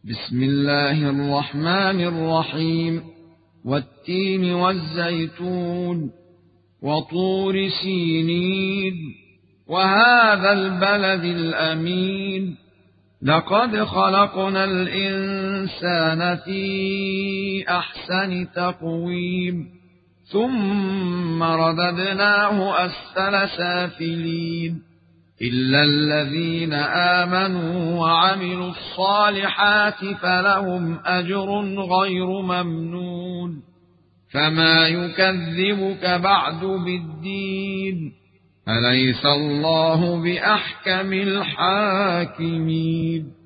بسم الله الرحمن الرحيم. والتين والزيتون وطور سينين وهذا البلد الأمين لقد خلقنا الإنسان في أحسن تقويم ثم رددناه أسفل سافلين إلا الذين آمنوا وعملوا الصالحات فلهم أجر غير ممنون. فما يكذبك بعد بالدين؟ أليس الله بأحكم الحاكمين؟